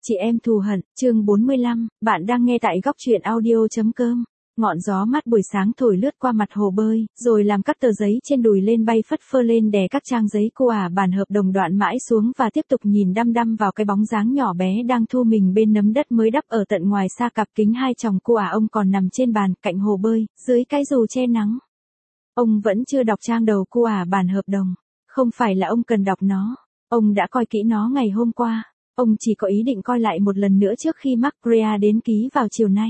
Chị em thù hận, chương 45, bạn đang nghe tại góc truyện audio.com. Ngọn gió mát buổi sáng thổi lướt qua mặt hồ bơi, rồi làm các tờ giấy trên đùi lên bay phất phơ lên đè các trang giấy bản hợp đồng đoạn mãi xuống và tiếp tục nhìn đăm đăm vào cái bóng dáng nhỏ bé đang thu mình bên nấm đất mới đắp ở tận ngoài xa cặp kính hai chồng ông còn nằm trên bàn cạnh hồ bơi, dưới cái dù che nắng. Ông vẫn chưa đọc trang đầu bản hợp đồng. Không phải là ông cần đọc nó. Ông đã coi kỹ nó ngày hôm qua. Ông chỉ có ý định coi lại một lần nữa trước khi Maria đến ký vào chiều nay.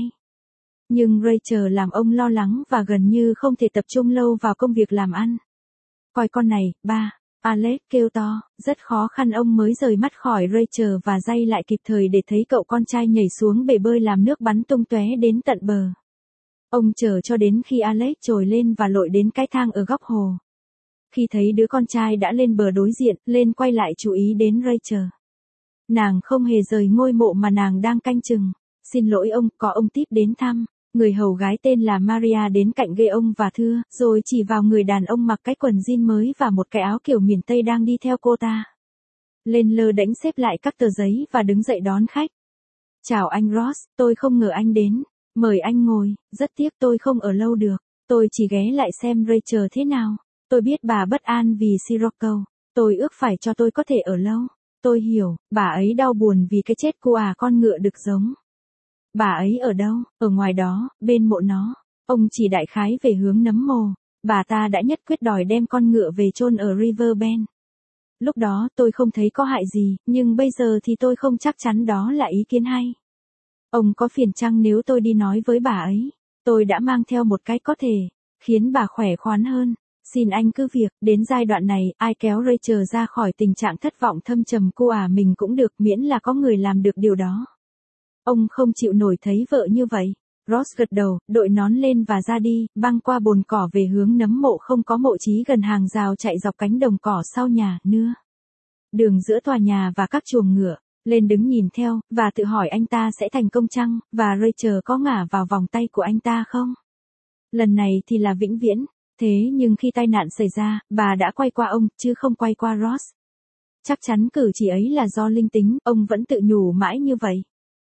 Nhưng Rachel làm ông lo lắng và gần như không thể tập trung lâu vào công việc làm ăn. Coi con này, ba, Alex kêu to, rất khó khăn ông mới rời mắt khỏi Rachel và Jay lại kịp thời để thấy cậu con trai nhảy xuống bể bơi làm nước bắn tung tóe đến tận bờ. Ông chờ cho đến khi Alex trồi lên và lội đến cái thang ở góc hồ. Khi thấy đứa con trai đã lên bờ đối diện, lên quay lại chú ý đến Rachel. Nàng không hề rời ngôi mộ mà nàng đang canh chừng. Xin lỗi ông, có ông tiếp đến thăm. Người hầu gái tên là Maria đến cạnh ghê ông và thưa, rồi chỉ vào người đàn ông mặc cái quần jean mới và một cái áo kiểu miền Tây đang đi theo cô ta. Lên lơ đễnh xếp lại các tờ giấy và đứng dậy đón khách. Chào anh Ross, tôi không ngờ anh đến. Mời anh ngồi, rất tiếc tôi không ở lâu được. Tôi chỉ ghé lại xem Rachel thế nào. Tôi biết bà bất an vì Sirocco. Tôi ước phải cho tôi có thể ở lâu. Tôi hiểu, bà ấy đau buồn vì cái chết của con ngựa đực giống. Bà ấy ở đâu? Ở ngoài đó, bên mộ nó. Ông chỉ đại khái về hướng nấm mồ. Bà ta đã nhất quyết đòi đem con ngựa về chôn ở Riverbend. Lúc đó tôi không thấy có hại gì, nhưng bây giờ thì tôi không chắc chắn đó là ý kiến hay. Ông có phiền chăng nếu tôi đi nói với bà ấy? Tôi đã mang theo một cái có thể khiến bà khỏe khoắn hơn. Xin anh cứ việc, đến giai đoạn này, ai kéo Rachel ra khỏi tình trạng thất vọng thâm trầm mình cũng được miễn là có người làm được điều đó. Ông không chịu nổi thấy vợ như vậy. Ross gật đầu, đội nón lên và ra đi, băng qua bồn cỏ về hướng nấm mộ không có mộ chí gần hàng rào chạy dọc cánh đồng cỏ sau nhà, nưa. Đường giữa tòa nhà và các chuồng ngựa. Lên đứng nhìn theo, và tự hỏi anh ta sẽ thành công chăng, và Rachel có ngả vào vòng tay của anh ta không? Lần này thì là vĩnh viễn. Thế nhưng khi tai nạn xảy ra, bà đã quay qua ông, chứ không quay qua Ross. Chắc chắn cử chỉ ấy là do linh tính, ông vẫn tự nhủ mãi như vậy.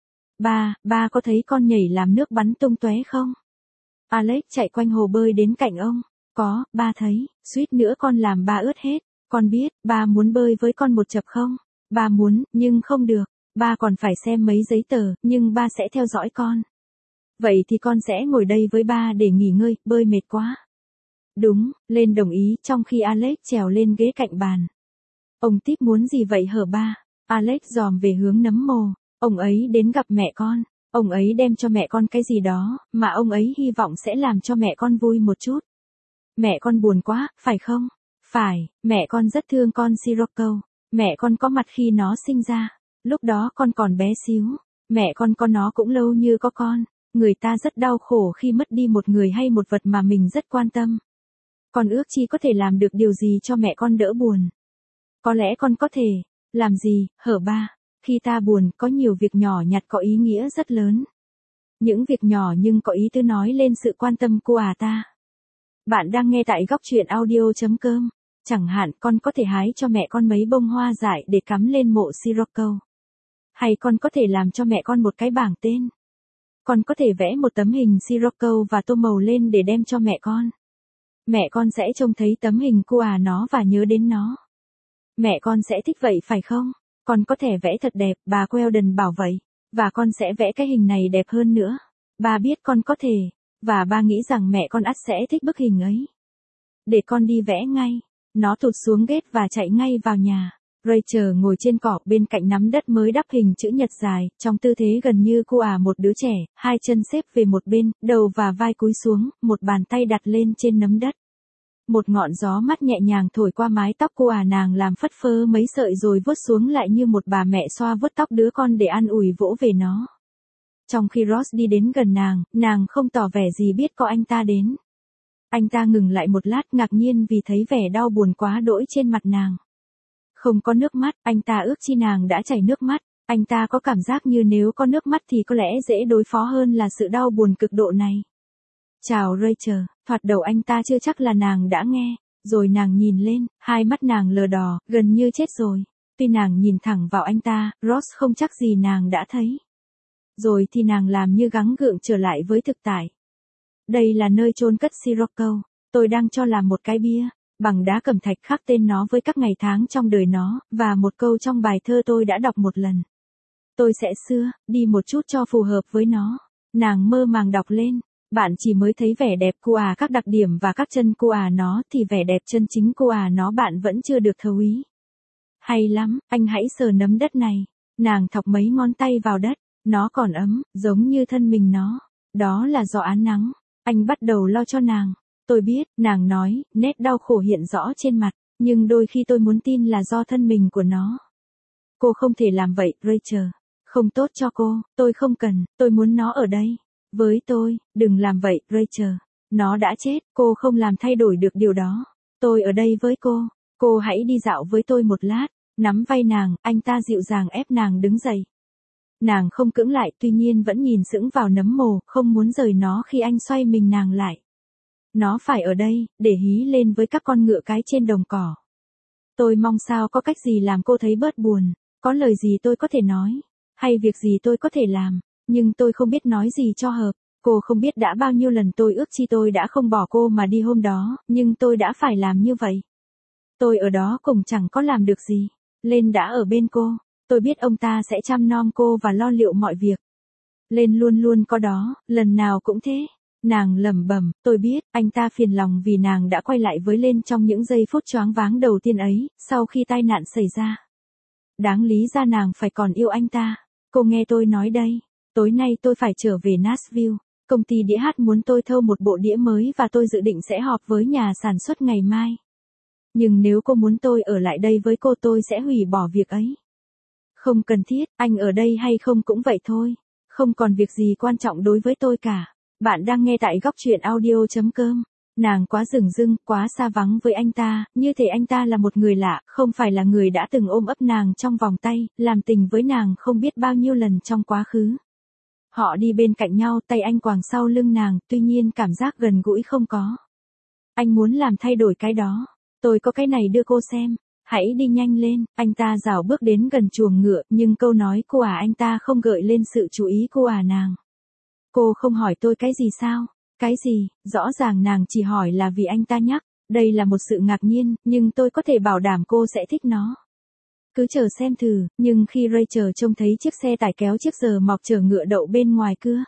Ba có thấy con nhảy làm nước bắn tung tóe không? Alex chạy quanh hồ bơi đến cạnh ông. Có, ba thấy, suýt nữa con làm ba ướt hết. Con biết, ba muốn bơi với con một chập không? Ba muốn, nhưng không được. Ba còn phải xem mấy giấy tờ, nhưng ba sẽ theo dõi con. Vậy thì con sẽ ngồi đây với ba để nghỉ ngơi, bơi mệt quá. Đúng, lên đồng ý trong khi Alex trèo lên ghế cạnh bàn. Ông tiếp muốn gì vậy hở ba? Alex dòm về hướng nấm mồ. Ông ấy đến gặp mẹ con. Ông ấy đem cho mẹ con cái gì đó, mà ông ấy hy vọng sẽ làm cho mẹ con vui một chút. Mẹ con buồn quá, phải không? Phải, mẹ con rất thương con Sirocco. Mẹ con có mặt khi nó sinh ra. Lúc đó con còn bé xíu. Mẹ con có nó cũng lâu như có con. Người ta rất đau khổ khi mất đi một người hay một vật mà mình rất quan tâm. Con ước chi có thể làm được điều gì cho mẹ con đỡ buồn. Có lẽ con có thể. Làm gì, hở ba? Khi ta buồn, có nhiều việc nhỏ nhặt có ý nghĩa rất lớn. Những việc nhỏ nhưng có ý tứ nói lên sự quan tâm của ta. Bạn đang nghe tại góc truyện audio.com. Chẳng hạn con có thể hái cho mẹ con mấy bông hoa dại để cắm lên mộ Sirocco. Hay con có thể làm cho mẹ con một cái bảng tên. Con có thể vẽ một tấm hình Sirocco và tô màu lên để đem cho mẹ con. Mẹ con sẽ trông thấy tấm hình của nó và nhớ đến nó. Mẹ con sẽ thích vậy phải không? Con có thể vẽ thật đẹp, bà Weldon bảo vậy. Và con sẽ vẽ cái hình này đẹp hơn nữa. Ba biết con có thể. Và ba nghĩ rằng mẹ con ắt sẽ thích bức hình ấy. Để con đi vẽ ngay. Nó tụt xuống ghét và chạy ngay vào nhà. Rachel ngồi trên cỏ bên cạnh nắm đất mới đắp hình chữ nhật dài, trong tư thế gần như một đứa trẻ, hai chân xếp về một bên, đầu và vai cúi xuống, một bàn tay đặt lên trên nấm đất. Một ngọn gió mát nhẹ nhàng thổi qua mái tóc nàng làm phất phơ mấy sợi rồi vuốt xuống lại như một bà mẹ xoa vuốt tóc đứa con để an ủi vỗ về nó. Trong khi Ross đi đến gần nàng không tỏ vẻ gì biết có anh ta đến. Anh ta ngừng lại một lát ngạc nhiên vì thấy vẻ đau buồn quá đỗi trên mặt nàng. Không có nước mắt, anh ta ước chi nàng đã chảy nước mắt. Anh ta có cảm giác như nếu có nước mắt thì có lẽ dễ đối phó hơn là sự đau buồn cực độ này. Chào Rachel, thoạt đầu anh ta chưa chắc là nàng đã nghe. Rồi nàng nhìn lên, hai mắt nàng lờ đỏ, gần như chết rồi. Tuy nàng nhìn thẳng vào anh ta, Ross không chắc gì nàng đã thấy. Rồi thì nàng làm như gắng gượng trở lại với thực tại. Đây là nơi chôn cất Sirocco. Tôi đang cho làm một cái bia, bằng đá cẩm thạch khắc tên nó với các ngày tháng trong đời nó, và một câu trong bài thơ tôi đã đọc một lần. Tôi sẽ đi một chút cho phù hợp với nó. Nàng mơ màng đọc lên. Bạn chỉ mới thấy vẻ đẹp của các đặc điểm và các chân của nó thì vẻ đẹp chân chính của nó bạn vẫn chưa được thấu ý. Hay lắm, anh hãy sờ nấm đất này. Nàng thọc mấy ngón tay vào đất, nó còn ấm, giống như thân mình nó. Đó là do ánh nắng. Anh bắt đầu lo cho nàng. Tôi biết, nàng nói, nét đau khổ hiện rõ trên mặt, nhưng đôi khi tôi muốn tin là do thân mình của nó. Cô không thể làm vậy, Rachel. Không tốt cho cô, tôi không cần, tôi muốn nó ở đây. Với tôi, đừng làm vậy, Rachel. Nó đã chết, cô không làm thay đổi được điều đó. Tôi ở đây với cô hãy đi dạo với tôi một lát. Nắm vai nàng, anh ta dịu dàng ép nàng đứng dậy. Nàng không cưỡng lại, tuy nhiên vẫn nhìn sững vào nấm mồ, không muốn rời nó khi anh xoay mình nàng lại. Nó phải ở đây, để hí lên với các con ngựa cái trên đồng cỏ. Tôi mong sao có cách gì làm cô thấy bớt buồn, có lời gì tôi có thể nói, hay việc gì tôi có thể làm, nhưng tôi không biết nói gì cho hợp. Cô không biết đã bao nhiêu lần tôi ước chi tôi đã không bỏ cô mà đi hôm đó, nhưng tôi đã phải làm như vậy. Tôi ở đó cũng chẳng có làm được gì. Lên đã ở bên cô, tôi biết ông ta sẽ chăm nom cô và lo liệu mọi việc. Lên luôn luôn có đó, lần nào cũng thế. Nàng lẩm bẩm, tôi biết, anh ta phiền lòng vì nàng đã quay lại với Lên trong những giây phút choáng váng đầu tiên ấy, sau khi tai nạn xảy ra. Đáng lý ra nàng phải còn yêu anh ta. Cô nghe tôi nói đây, tối nay tôi phải trở về Nashville. Công ty đĩa hát muốn tôi thâu một bộ đĩa mới và tôi dự định sẽ họp với nhà sản xuất ngày mai. Nhưng nếu cô muốn tôi ở lại đây với cô tôi sẽ hủy bỏ việc ấy. Không cần thiết, anh ở đây hay không cũng vậy thôi. Không còn việc gì quan trọng đối với tôi cả. Bạn đang nghe tại góc truyện audio.com. Nàng quá dửng dưng, quá xa vắng với anh ta, như thể anh ta là một người lạ, không phải là người đã từng ôm ấp nàng trong vòng tay, làm tình với nàng không biết bao nhiêu lần trong quá khứ. Họ đi bên cạnh nhau, tay anh quàng sau lưng nàng, tuy nhiên cảm giác gần gũi không có. Anh muốn làm thay đổi cái đó. Tôi có cái này đưa cô xem. Hãy đi nhanh lên. Anh ta rảo bước đến gần chuồng ngựa, nhưng câu nói của anh ta không gợi lên sự chú ý của nàng. Cô không hỏi tôi cái gì sao? Cái gì? Rõ ràng nàng chỉ hỏi là vì anh ta nhắc. Đây là một sự ngạc nhiên, nhưng tôi có thể bảo đảm cô sẽ thích nó. Cứ chờ xem thử, nhưng khi Rachel trông thấy chiếc xe tải kéo chiếc giờ mọc chở ngựa đậu bên ngoài cửa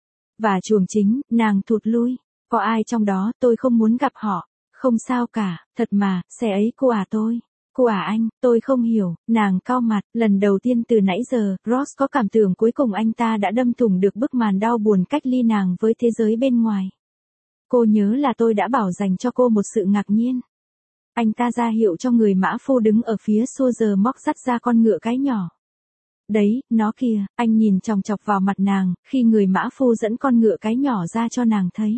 và chuồng chính, nàng thụt lui. Có ai trong đó, tôi không muốn gặp họ. Không sao cả, thật mà, xe ấy cô tôi. Cô anh, tôi không hiểu. Nàng cau mặt, lần đầu tiên từ nãy giờ, Ross có cảm tưởng cuối cùng anh ta đã đâm thủng được bức màn đau buồn cách ly nàng với thế giới bên ngoài. Cô nhớ là tôi đã bảo dành cho cô một sự ngạc nhiên. Anh ta ra hiệu cho người mã phu đứng ở phía xua giờ móc dắt ra con ngựa cái nhỏ. Đấy, nó kìa, anh nhìn chòng chọc vào mặt nàng, khi người mã phu dẫn con ngựa cái nhỏ ra cho nàng thấy.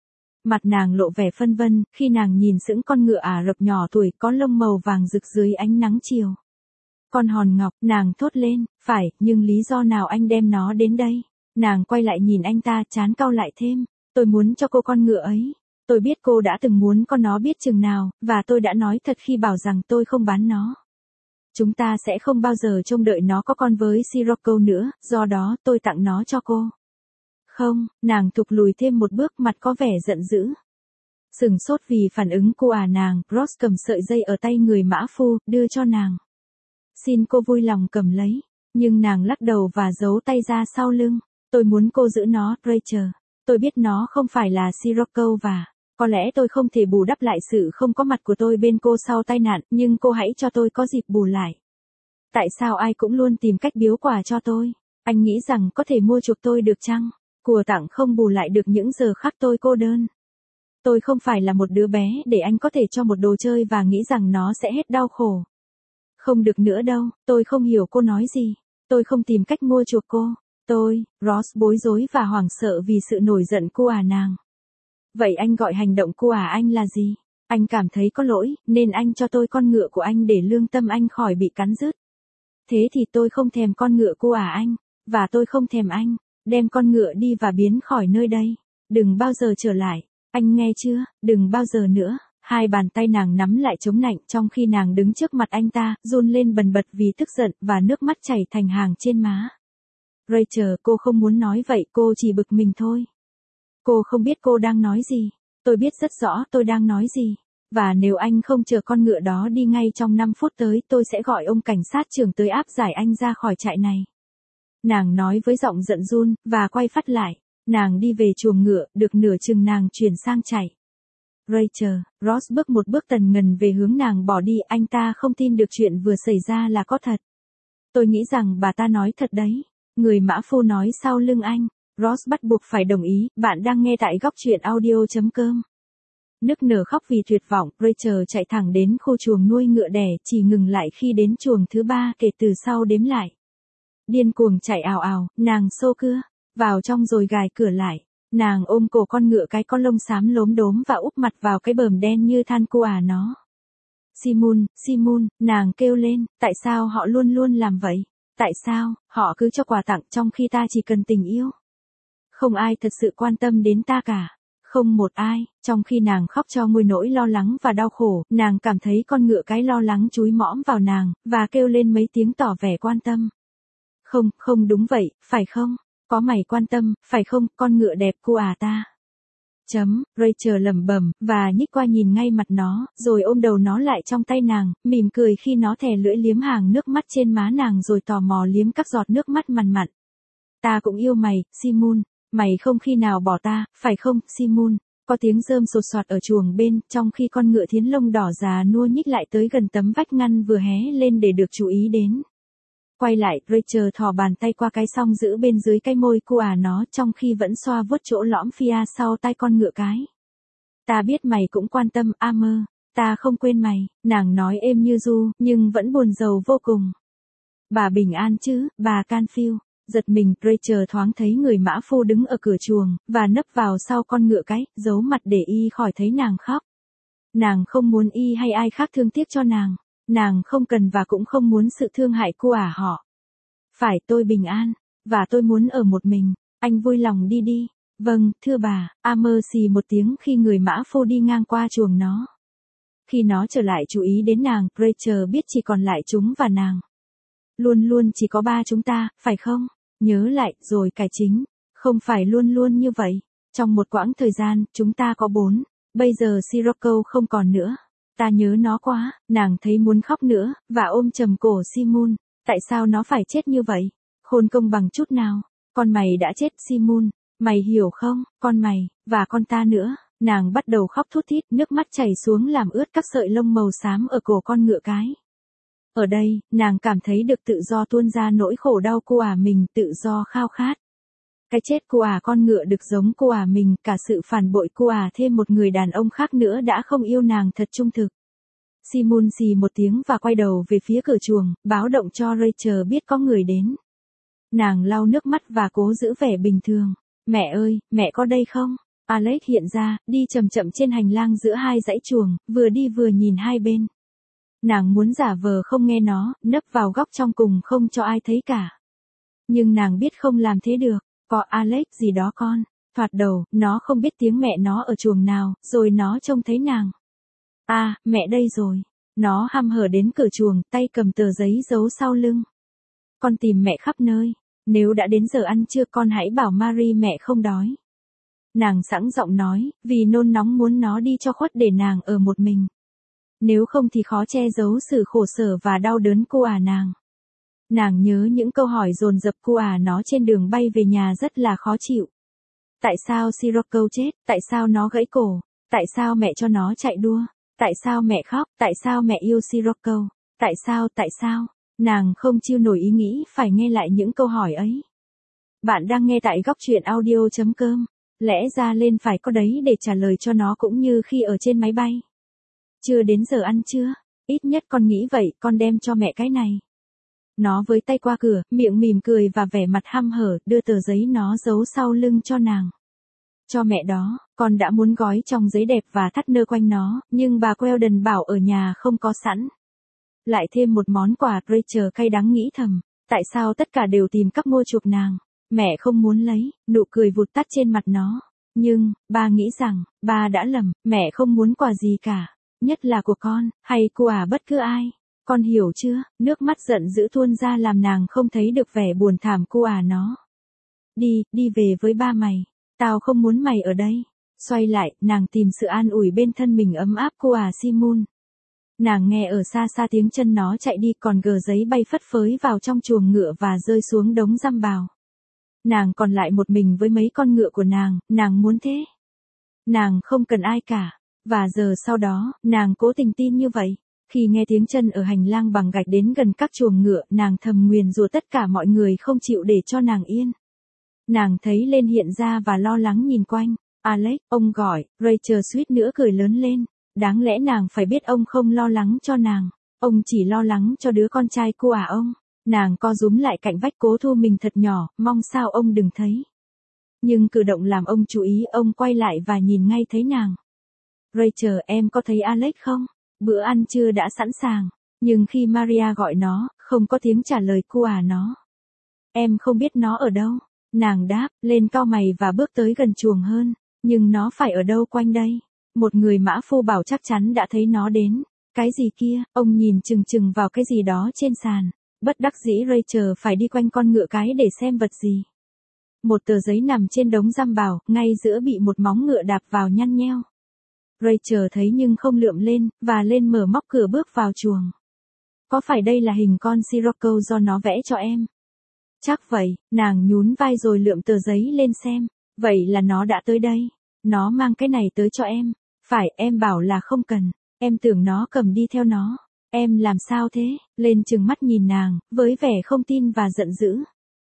Mặt nàng lộ vẻ phân vân, khi nàng nhìn sững con ngựa Ả Rập nhỏ tuổi có lông màu vàng rực dưới ánh nắng chiều. Con hòn ngọc, nàng thốt lên, phải, nhưng lý do nào anh đem nó đến đây? Nàng quay lại nhìn anh ta, trán cau lại thêm, tôi muốn cho cô con ngựa ấy. Tôi biết cô đã từng muốn con nó biết chừng nào, và tôi đã nói thật khi bảo rằng tôi không bán nó. Chúng ta sẽ không bao giờ trông đợi nó có con với Sirocco nữa, do đó tôi tặng nó cho cô. Không, nàng thụt lùi thêm một bước, mặt có vẻ giận dữ. Sửng sốt vì phản ứng của nàng, Ross cầm sợi dây ở tay người mã phu, đưa cho nàng. Xin cô vui lòng cầm lấy, nhưng nàng lắc đầu và giấu tay ra sau lưng. Tôi muốn cô giữ nó, Rachel. Tôi biết nó không phải là Sirocco và có lẽ tôi không thể bù đắp lại sự không có mặt của tôi bên cô sau tai nạn, nhưng cô hãy cho tôi có dịp bù lại. Tại sao ai cũng luôn tìm cách biếu quà cho tôi? Anh nghĩ rằng có thể mua chuộc tôi được chăng? Của tặng không bù lại được những giờ khắc tôi cô đơn. Tôi không phải là một đứa bé để anh có thể cho một đồ chơi và nghĩ rằng nó sẽ hết đau khổ. Không được nữa đâu, tôi không hiểu cô nói gì. Tôi không tìm cách mua chuộc cô. Ross bối rối và hoảng sợ vì sự nổi giận của nàng. Vậy anh gọi hành động của anh là gì? Anh cảm thấy có lỗi, nên anh cho tôi con ngựa của anh để lương tâm anh khỏi bị cắn rứt. Thế thì tôi không thèm con ngựa của anh, và tôi không thèm anh. Đem con ngựa đi và biến khỏi nơi đây. Đừng bao giờ trở lại. Anh nghe chưa? Đừng bao giờ nữa. Hai bàn tay nàng nắm lại chống nạnh trong khi nàng đứng trước mặt anh ta, run lên bần bật vì tức giận và nước mắt chảy thành hàng trên má. Rachel, cô không muốn nói vậy, cô chỉ bực mình thôi. Cô không biết cô đang nói gì. Tôi biết rất rõ tôi đang nói gì. Và nếu anh không chờ con ngựa đó đi ngay trong 5 phút tới, tôi sẽ gọi ông cảnh sát trưởng tới áp giải anh ra khỏi trại này. Nàng nói với giọng giận run, và quay phát lại. Nàng đi về chuồng ngựa, được nửa chừng nàng chuyển sang chạy. Rachel, Ross bước một bước tần ngần về hướng nàng bỏ đi, anh ta không tin được chuyện vừa xảy ra là có thật. Tôi nghĩ rằng bà ta nói thật đấy. Người mã phu nói sau lưng anh. Ross bắt buộc phải đồng ý, bạn đang nghe tại góc truyện audio.com. Nức nở khóc vì tuyệt vọng, Rachel chạy thẳng đến khu chuồng nuôi ngựa đẻ, chỉ ngừng lại khi đến chuồng thứ 3 kể từ sau đếm lại. Điên cuồng chạy ào ào, nàng xô cưa vào trong rồi gài cửa lại. Nàng ôm cổ con ngựa cái con lông xám lốm đốm và úp mặt vào cái bờm đen như than cua nó. Simon, Simon, nàng kêu lên, tại sao họ luôn luôn làm vậy? Tại sao, họ cứ cho quà tặng trong khi ta chỉ cần tình yêu? Không ai thật sự quan tâm đến ta cả. Không một ai, trong khi nàng khóc cho nguôi nỗi lo lắng và đau khổ, nàng cảm thấy con ngựa cái lo lắng chúi mõm vào nàng, và kêu lên mấy tiếng tỏ vẻ quan tâm. Không, không đúng vậy, phải không? Có mày quan tâm, phải không, con ngựa đẹp của ta? Rachel lẩm bẩm, và nhích qua nhìn ngay mặt nó, rồi ôm đầu nó lại trong tay nàng, mỉm cười khi nó thè lưỡi liếm hàng nước mắt trên má nàng rồi tò mò liếm các giọt nước mắt mằn mặn. Ta cũng yêu mày, Simon. Mày không khi nào bỏ ta, phải không, Simon? Có tiếng rơm sột soạt ở chuồng bên, trong khi con ngựa thiến lông đỏ già nua nhích lại tới gần tấm vách ngăn vừa hé lên để được chú ý đến. Quay lại, Rachel thò bàn tay qua cái song giữ bên dưới cái môi của nó trong khi vẫn xoa vuốt chỗ lõm phía sau tai con ngựa cái. Ta biết mày cũng quan tâm, Amber. Ta không quên mày, nàng nói êm như ru, nhưng vẫn buồn rầu vô cùng. Bà bình an chứ, bà Canfield. Giật mình, Rachel thoáng thấy người mã phu đứng ở cửa chuồng, và nấp vào sau con ngựa cái, giấu mặt để y khỏi thấy nàng khóc. Nàng không muốn y hay ai khác thương tiếc cho nàng. Nàng không cần và cũng không muốn sự thương hại của họ. Phải, tôi bình an, và tôi muốn ở một mình. Anh vui lòng đi đi. Vâng, thưa bà, Amber xì một tiếng khi người mã phu đi ngang qua chuồng nó. Khi nó trở lại chú ý đến nàng, Rachel biết chỉ còn lại chúng và nàng. Luôn luôn chỉ có ba chúng ta, phải không? Nhớ lại, rồi cải chính. Không phải luôn luôn như vậy. Trong một quãng thời gian, chúng ta có 4. Bây giờ Sirocco không còn nữa. Ta nhớ nó quá, nàng thấy muốn khóc nữa, và ôm chầm cổ Simon. Tại sao nó phải chết như vậy? Khôn công bằng chút nào. Con mày đã chết, Simon. Mày hiểu không, con mày, và con ta nữa. Nàng bắt đầu khóc thút thít, nước mắt chảy xuống làm ướt các sợi lông màu xám ở cổ con ngựa cái. Ở đây, nàng cảm thấy được tự do tuôn ra nỗi khổ đau của mình, tự do khao khát. Cái chết của con ngựa được giống của mình, cả sự phản bội của thêm một người đàn ông khác nữa đã không yêu nàng thật trung thực. Simon xì một tiếng và quay đầu về phía cửa chuồng, báo động cho Rachel biết có người đến. Nàng lau nước mắt và cố giữ vẻ bình thường. Mẹ ơi, mẹ có đây không? Alex hiện ra, đi chậm chậm trên hành lang giữa hai dãy chuồng, vừa đi vừa nhìn hai bên. Nàng muốn giả vờ không nghe nó, nấp vào góc trong cùng không cho ai thấy cả. Nhưng nàng biết không làm thế được. Có Alex gì đó con. Thoạt đầu, nó không biết tiếng mẹ nó ở chuồng nào, rồi nó trông thấy nàng. À, mẹ đây rồi. Nó hăm hở đến cửa chuồng, tay cầm tờ giấy giấu sau lưng. Con tìm mẹ khắp nơi. Nếu đã đến giờ ăn trưa con hãy bảo Marie mẹ không đói. Nàng sẵn giọng nói, vì nôn nóng muốn nó đi cho khuất để nàng ở một mình. Nếu không thì khó che giấu sự khổ sở và đau đớn của nàng. Nàng nhớ những câu hỏi dồn dập của nó trên đường bay về nhà rất là khó chịu. Tại sao Sirocco chết? Tại sao nó gãy cổ? Tại sao mẹ cho nó chạy đua? Tại sao mẹ khóc? Tại sao mẹ yêu Sirocco? Tại sao? Nàng không chịu nổi ý nghĩ phải nghe lại những câu hỏi ấy. Bạn đang nghe tại góc truyện audio.com. Lẽ ra lên phải có đấy để trả lời cho nó cũng như khi ở trên máy bay. Chưa đến giờ ăn trưa. Ít nhất con nghĩ vậy, con đem cho mẹ cái này. Nó với tay qua cửa, miệng mỉm cười và vẻ mặt hăm hở, đưa tờ giấy nó giấu sau lưng cho nàng. Cho mẹ đó, con đã muốn gói trong giấy đẹp và thắt nơ quanh nó, nhưng bà Weldon bảo ở nhà không có sẵn. Lại thêm một món quà, Rachel cay đắng nghĩ thầm. Tại sao tất cả đều tìm cách mua chuộc nàng? Mẹ không muốn lấy, nụ cười vụt tắt trên mặt nó. Nhưng, ba nghĩ rằng, ba đã lầm, mẹ không muốn quà gì cả. nhất là của con, hay của bất cứ ai. Con hiểu chưa? Nước mắt giận dữ tuôn ra làm nàng không thấy được vẻ buồn thảm của nó. Đi về với ba mày. Tao không muốn mày ở đây. Xoay lại, nàng tìm sự an ủi bên thân mình ấm áp của Simon. Nàng nghe ở xa xa tiếng chân nó chạy đi, còn gờ giấy bay phất phới vào trong chuồng ngựa và rơi xuống đống răm bào. Nàng còn lại một mình với mấy con ngựa của nàng muốn thế. Nàng không cần ai cả. Và giờ sau đó, nàng cố tình tin như vậy. Khi nghe tiếng chân ở hành lang bằng gạch đến gần các chuồng ngựa, nàng thầm nguyền rủa tất cả mọi người không chịu để cho nàng yên. Nàng thấy lên hiện ra và lo lắng nhìn quanh. Alex, ông gọi, Rachel suýt nữa cười lớn lên. Đáng lẽ nàng phải biết ông không lo lắng cho nàng. Ông chỉ lo lắng cho đứa con trai của ông. Nàng co rúm lại cạnh vách cố thu mình thật nhỏ, mong sao ông đừng thấy. Nhưng cử động làm ông chú ý, ông quay lại và nhìn ngay thấy nàng. Rachel, em có thấy Alex không? Bữa ăn trưa đã sẵn sàng. Nhưng khi Maria gọi nó, không có tiếng trả lời của nó. Em không biết nó ở đâu. Nàng đáp, lên cau mày và bước tới gần chuồng hơn. Nhưng nó phải ở đâu quanh đây? Một người mã phu bảo chắc chắn đã thấy nó đến. Cái gì kia? Ông nhìn chừng chừng vào cái gì đó trên sàn. Bất đắc dĩ Rachel phải đi quanh con ngựa cái để xem vật gì. Một tờ giấy nằm trên đống răm bào, ngay giữa bị một móng ngựa đạp vào nhăn nheo. Rachel thấy nhưng không lượm lên, và lên mở móc cửa bước vào chuồng. Có phải đây là hình con Sirocco do nó vẽ cho em? Chắc vậy, nàng nhún vai rồi lượm tờ giấy lên xem. Vậy là nó đã tới đây. Nó mang cái này tới cho em. Phải, em bảo là không cần. Em tưởng nó cầm đi theo nó. Em làm sao thế? Lên trừng mắt nhìn nàng, với vẻ không tin và giận dữ.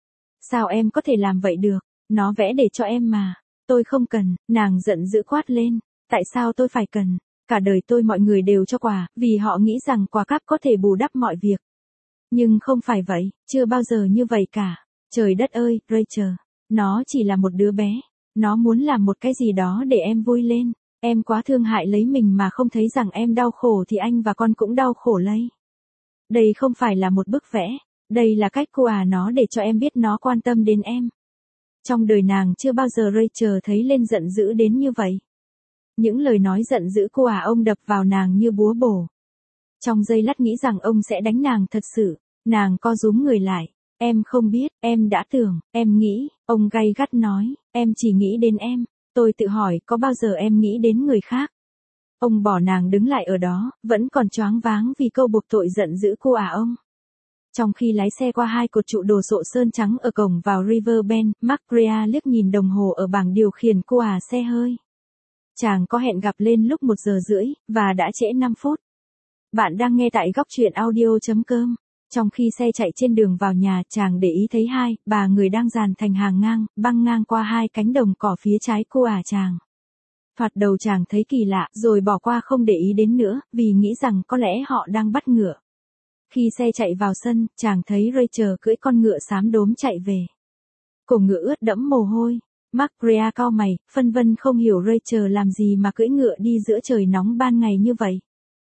Sao em có thể làm vậy được? Nó vẽ để cho em mà. Tôi không cần, nàng giận dữ quát lên. Tại sao tôi phải cần? Cả đời tôi mọi người đều cho quà, vì họ nghĩ rằng quà cáp có thể bù đắp mọi việc. Nhưng không phải vậy, chưa bao giờ như vậy cả. Trời đất ơi, Rachel. Nó chỉ là một đứa bé. Nó muốn làm một cái gì đó để em vui lên. Em quá thương hại lấy mình mà không thấy rằng em đau khổ thì anh và con cũng đau khổ lây. Đây không phải là một bức vẽ. Đây là cách của nó để cho em biết nó quan tâm đến em. Trong đời nàng chưa bao giờ Rachel thấy lên giận dữ đến như vậy. Những lời nói giận dữ của ông đập vào nàng như búa bổ. Trong giây lát nghĩ rằng ông sẽ đánh nàng thật sự, nàng co rúm người lại. Em không biết, em đã tưởng, em nghĩ, ông gay gắt nói, em chỉ nghĩ đến em. Tôi tự hỏi có bao giờ em nghĩ đến người khác. Ông bỏ nàng đứng lại ở đó, vẫn còn choáng váng vì câu buộc tội giận dữ của ông. Trong khi lái xe qua hai cột trụ đồ sộ sơn trắng ở cổng vào Riverbend, Maria liếc nhìn đồng hồ ở bảng điều khiển của xe hơi. Chàng có hẹn gặp lên lúc 1:30, và đã trễ 5 phút. Bạn đang nghe tại góc truyện audio.com. Trong khi xe chạy trên đường vào nhà, chàng để ý thấy ba người đang dàn thành hàng ngang, băng ngang qua hai cánh đồng cỏ phía trái của chàng. Thoạt đầu chàng thấy kỳ lạ, rồi bỏ qua không để ý đến nữa, vì nghĩ rằng có lẽ họ đang bắt ngựa. Khi xe chạy vào sân, chàng thấy Rachel cưỡi con ngựa xám đốm chạy về. Cổ ngựa ướt đẫm mồ hôi. Maria cau mày, phân vân không hiểu Rachel làm gì mà cưỡi ngựa đi giữa trời nóng ban ngày như vậy.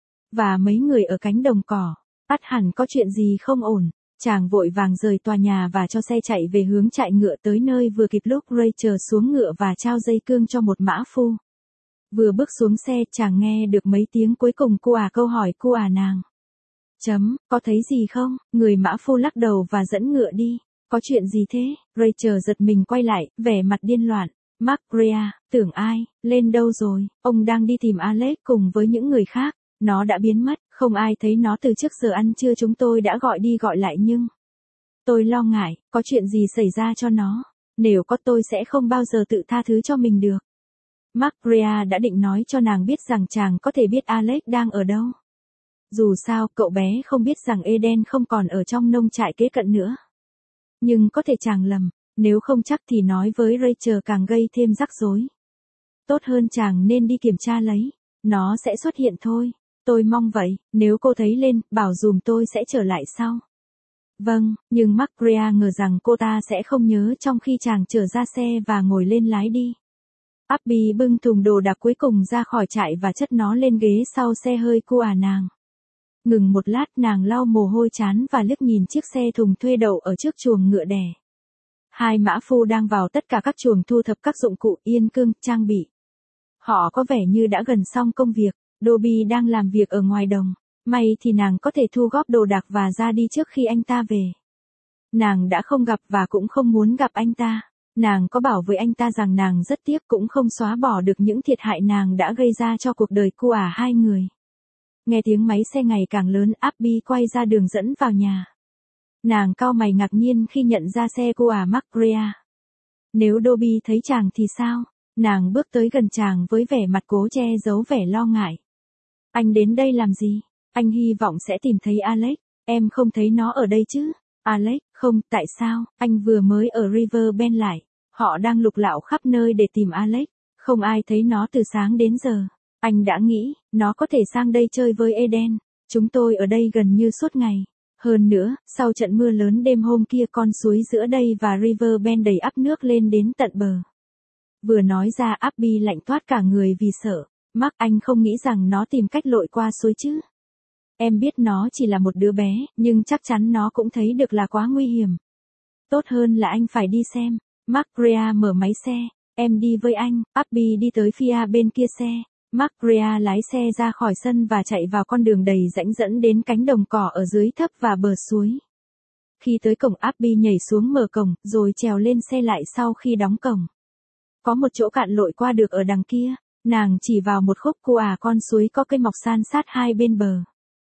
Và mấy người ở cánh đồng cỏ, ắt hẳn có chuyện gì không ổn. Chàng vội vàng rời tòa nhà và cho xe chạy về hướng trại ngựa tới nơi vừa kịp lúc Rachel xuống ngựa và trao dây cương cho một mã phu. Vừa bước xuống xe, chàng nghe được mấy tiếng cuối cùng của câu hỏi của nàng. Có thấy gì không? Người mã phu lắc đầu và dẫn ngựa đi. Có chuyện gì thế? Rachel giật mình quay lại, vẻ mặt điên loạn. Maria, tưởng ai? Lên đâu rồi? Ông đang đi tìm Alex cùng với những người khác. Nó đã biến mất, không ai thấy nó từ trước giờ ăn trưa, chúng tôi đã gọi đi gọi lại nhưng... Tôi lo ngại, có chuyện gì xảy ra cho nó. Nếu có tôi sẽ không bao giờ tự tha thứ cho mình được. Maria đã định nói cho nàng biết rằng chàng có thể biết Alex đang ở đâu. Dù sao, cậu bé không biết rằng Eden không còn ở trong nông trại kế cận nữa. Nhưng có thể chàng lầm, nếu không chắc thì nói với Rachel càng gây thêm rắc rối. Tốt hơn chàng nên đi kiểm tra lấy, nó sẽ xuất hiện thôi. Tôi mong vậy, nếu cô thấy lên, bảo dùm tôi sẽ trở lại sau. Vâng, nhưng Maria ngờ rằng cô ta sẽ không nhớ trong khi chàng trở ra xe và ngồi lên lái đi. Abby bưng thùng đồ đạc cuối cùng ra khỏi trại và chất nó lên ghế sau xe hơi của nàng. Ngừng một lát, nàng lau mồ hôi trán và liếc nhìn chiếc xe thùng thuê đậu ở trước chuồng ngựa đẻ. Hai mã phu đang vào tất cả các chuồng thu thập các dụng cụ, yên cương, trang bị. Họ có vẻ như đã gần xong công việc. Dobby đang làm việc ở ngoài đồng. May thì nàng có thể thu góp đồ đạc và ra đi trước khi anh ta về. Nàng đã không gặp và cũng không muốn gặp anh ta. Nàng có bảo với anh ta rằng nàng rất tiếc cũng không xóa bỏ được những thiệt hại nàng đã gây ra cho cuộc đời của hai người. Nghe tiếng máy xe ngày càng lớn, Abby quay ra đường dẫn vào nhà. Nàng cau mày ngạc nhiên khi nhận ra xe của McGrea. Nếu Dobby thấy chàng thì sao? Nàng bước tới gần chàng với vẻ mặt cố che giấu vẻ lo ngại. Anh đến đây làm gì? Anh hy vọng sẽ tìm thấy Alex. Em không thấy nó ở đây chứ? Alex, không, tại sao? Anh vừa mới ở Riverbend lại. Họ đang lục lạo khắp nơi để tìm Alex. Không ai thấy nó từ sáng đến giờ. Anh đã nghĩ, nó có thể sang đây chơi với Eden. Chúng tôi ở đây gần như suốt ngày. Hơn nữa, sau trận mưa lớn đêm hôm kia con suối giữa đây và Riverbend đầy ắp nước lên đến tận bờ. Vừa nói ra Abby lạnh toát cả người vì sợ. Mark, anh không nghĩ rằng nó tìm cách lội qua suối chứ? Em biết nó chỉ là một đứa bé, nhưng chắc chắn nó cũng thấy được là quá nguy hiểm. Tốt hơn là anh phải đi xem. McGrea mở máy xe. Em đi với anh. Abby đi tới phía bên kia xe. McGrea lái xe ra khỏi sân và chạy vào con đường đầy rãnh dẫn đến cánh đồng cỏ ở dưới thấp và bờ suối. Khi tới cổng, Abby nhảy xuống mở cổng, rồi trèo lên xe lại sau khi đóng cổng. Có một chỗ cạn lội qua được ở đằng kia. Nàng chỉ vào một khúc của con suối có cây mọc san sát hai bên bờ.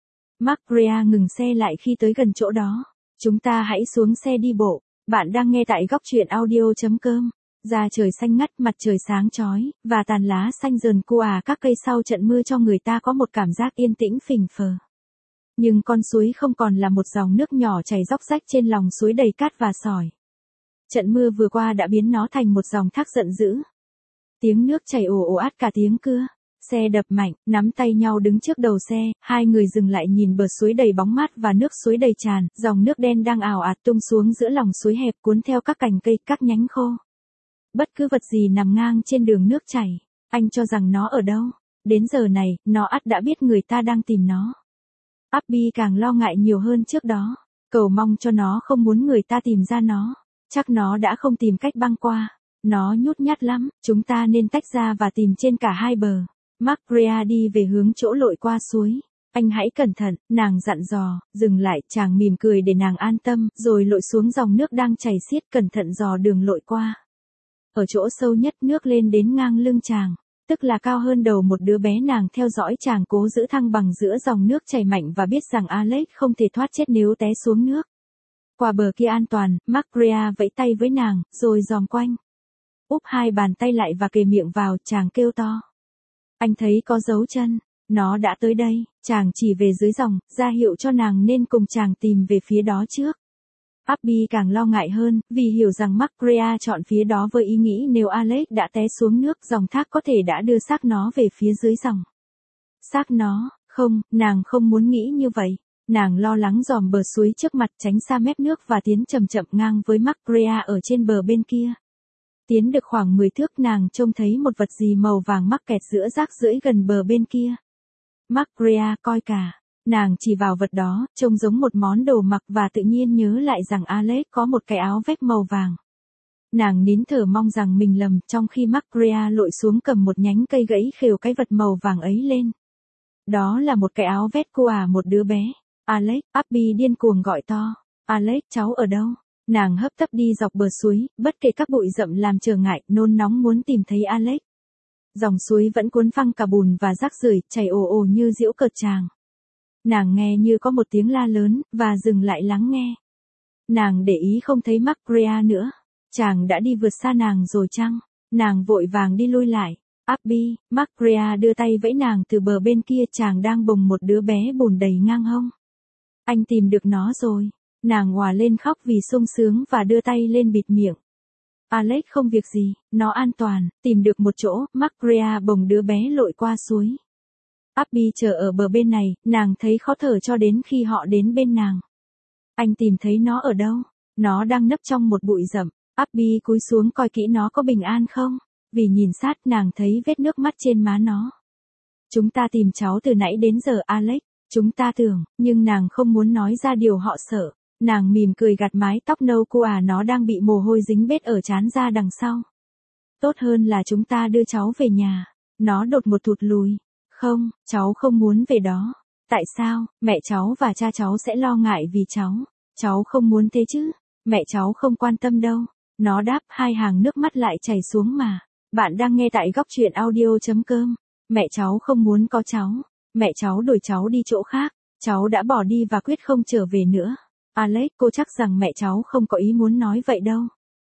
McGrea ngừng xe lại khi tới gần chỗ đó. Chúng ta hãy xuống xe đi bộ. Bạn đang nghe tại góc truyện audio.com. Da trời xanh ngắt, mặt trời sáng chói, và tàn lá xanh rờn của các cây sau trận mưa cho người ta có một cảm giác yên tĩnh phình phờ. Nhưng con suối không còn là một dòng nước nhỏ chảy róc rách trên lòng suối đầy cát và sỏi. Trận mưa vừa qua đã biến nó thành một dòng thác giận dữ. Tiếng nước chảy ồ ồ ạt cả tiếng cưa. Xe đập mạnh, nắm tay nhau đứng trước đầu xe, hai người dừng lại nhìn bờ suối đầy bóng mát và nước suối đầy tràn, dòng nước đen đang ào ạt tung xuống giữa lòng suối hẹp cuốn theo các cành cây, các nhánh khô. Bất cứ vật gì nằm ngang trên đường nước chảy, anh cho rằng nó ở đâu. Đến giờ này, nó ắt đã biết người ta đang tìm nó. Abby càng lo ngại nhiều hơn trước đó, cầu mong cho nó không muốn người ta tìm ra nó. Chắc nó đã không tìm cách băng qua. Nó nhút nhát lắm, chúng ta nên tách ra và tìm trên cả hai bờ. McGrea đi về hướng chỗ lội qua suối. Anh hãy cẩn thận, nàng dặn dò. Dừng lại, chàng mỉm cười để nàng an tâm, rồi lội xuống dòng nước đang chảy xiết, cẩn thận dò đường lội qua. Ở chỗ sâu nhất, nước lên đến ngang lưng chàng, tức là cao hơn đầu một đứa bé. Nàng theo dõi chàng cố giữ thăng bằng giữa dòng nước chảy mạnh và biết rằng Alex không thể thoát chết nếu té xuống nước. Qua bờ kia an toàn, McGrea vẫy tay với nàng, rồi dòm quanh. Úp hai bàn tay lại và kề miệng vào, chàng kêu to. Anh thấy có dấu chân. Nó đã tới đây. Chàng chỉ về dưới dòng, ra hiệu cho nàng nên cùng chàng tìm về phía đó trước. Abby càng lo ngại hơn, vì hiểu rằng McGrea chọn phía đó với ý nghĩ nếu Alex đã té xuống nước, dòng thác có thể đã đưa xác nó về phía dưới dòng. Xác nó, không, nàng không muốn nghĩ như vậy. Nàng lo lắng dòm bờ suối trước mặt, tránh xa mép nước và tiến chậm chậm ngang với McGrea ở trên bờ bên kia. Tiến được khoảng 10 thước, nàng trông thấy một vật gì màu vàng mắc kẹt giữa rác rưởi gần bờ bên kia. McGrea coi cả. Nàng chỉ vào vật đó, trông giống một món đồ mặc và tự nhiên nhớ lại rằng Alex có một cái áo vest màu vàng. Nàng nín thở mong rằng mình lầm, trong khi McGrea lội xuống cầm một nhánh cây gãy khều cái vật màu vàng ấy lên. Đó là một cái áo vest của một đứa bé. Alex, Abby điên cuồng gọi to. Alex, cháu ở đâu? Nàng hấp tấp đi dọc bờ suối, bất kể các bụi rậm làm trở ngại, nôn nóng muốn tìm thấy Alex. Dòng suối vẫn cuốn phăng cả bùn và rác rưởi, chảy ồ ồ như giễu cợt chàng. Nàng nghe như có một tiếng la lớn, và dừng lại lắng nghe. Nàng để ý không thấy McGrea nữa. Chàng đã đi vượt xa nàng rồi chăng? Nàng vội vàng đi lui lại. Abby, McGrea đưa tay vẫy nàng từ bờ bên kia, chàng đang bồng một đứa bé bùn đầy ngang hông. Anh tìm được nó rồi. Nàng òa lên khóc vì sung sướng và đưa tay lên bịt miệng. Alex không việc gì, nó an toàn, tìm được một chỗ. McGrea bồng đứa bé lội qua suối. Abby chờ ở bờ bên này, nàng thấy khó thở cho đến khi họ đến bên nàng. Anh tìm thấy nó ở đâu? Nó đang nấp trong một bụi rậm. Abby cúi xuống coi kỹ nó có bình an không. Vì nhìn sát, nàng thấy vết nước mắt trên má nó. Chúng ta tìm cháu từ nãy đến giờ, Alex. Chúng ta tưởng, nhưng nàng không muốn nói ra điều họ sợ. Nàng mỉm cười gạt mái tóc nâu của nó đang bị mồ hôi dính bết ở trán ra đằng sau. Tốt hơn là chúng ta đưa cháu về nhà. Nó đột một thụt lùi. Không, cháu không muốn về đó. Tại sao, mẹ cháu và cha cháu sẽ lo ngại vì cháu. Cháu không muốn thế chứ. Mẹ cháu không quan tâm đâu. Nó đáp, hai hàng nước mắt lại chảy xuống mà. Bạn đang nghe tại góc truyện audio.com. Mẹ cháu không muốn có cháu. Mẹ cháu đuổi cháu đi chỗ khác. Cháu đã bỏ đi và quyết không trở về nữa. Alex, cô chắc rằng mẹ cháu không có ý muốn nói vậy đâu.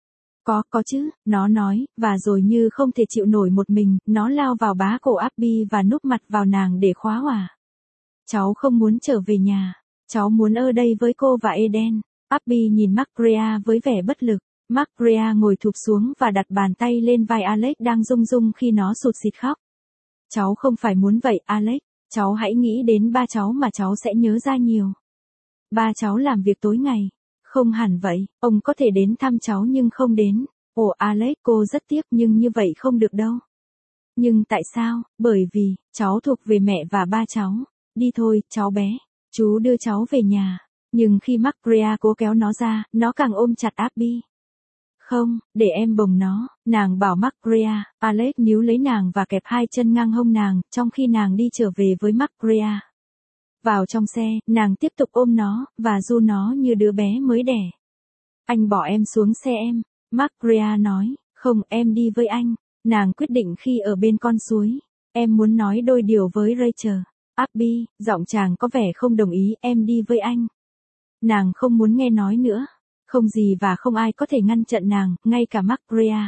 Có chứ, nó nói, và rồi như không thể chịu nổi một mình, nó lao vào bá cổ Abby và núp mặt vào nàng để khóa hòa. Cháu không muốn trở về nhà. Cháu muốn ở đây với cô và Eden. Abby nhìn Margaret với vẻ bất lực. Margaret ngồi thụp xuống và đặt bàn tay lên vai Alex đang rung rung khi nó sụt sịt khóc. Cháu không phải muốn vậy, Alex. Cháu hãy nghĩ đến ba cháu mà cháu sẽ nhớ ra nhiều. Ba cháu làm việc tối ngày. Không hẳn vậy, ông có thể đến thăm cháu nhưng không đến. Ồ Alex, cô rất tiếc nhưng như vậy không được đâu. Nhưng tại sao? Bởi vì, cháu thuộc về mẹ và ba cháu. Đi thôi, cháu bé. Chú đưa cháu về nhà. Nhưng khi Margaret cố kéo nó ra, nó càng ôm chặt Abby. Không, để em bồng nó, nàng bảo Margaret. Alex níu lấy nàng và kẹp hai chân ngang hông nàng, trong khi nàng đi trở về với Margaret. Vào trong xe, nàng tiếp tục ôm nó, và ru nó như đứa bé mới đẻ. Anh bỏ em xuống xe em. Margaret nói, không, em đi với anh. Nàng quyết định khi ở bên con suối. Em muốn nói đôi điều với Rachel. Abby, giọng chàng có vẻ không đồng ý, em đi với anh. Nàng không muốn nghe nói nữa. Không gì và không ai có thể ngăn chặn nàng, ngay cả Margaret.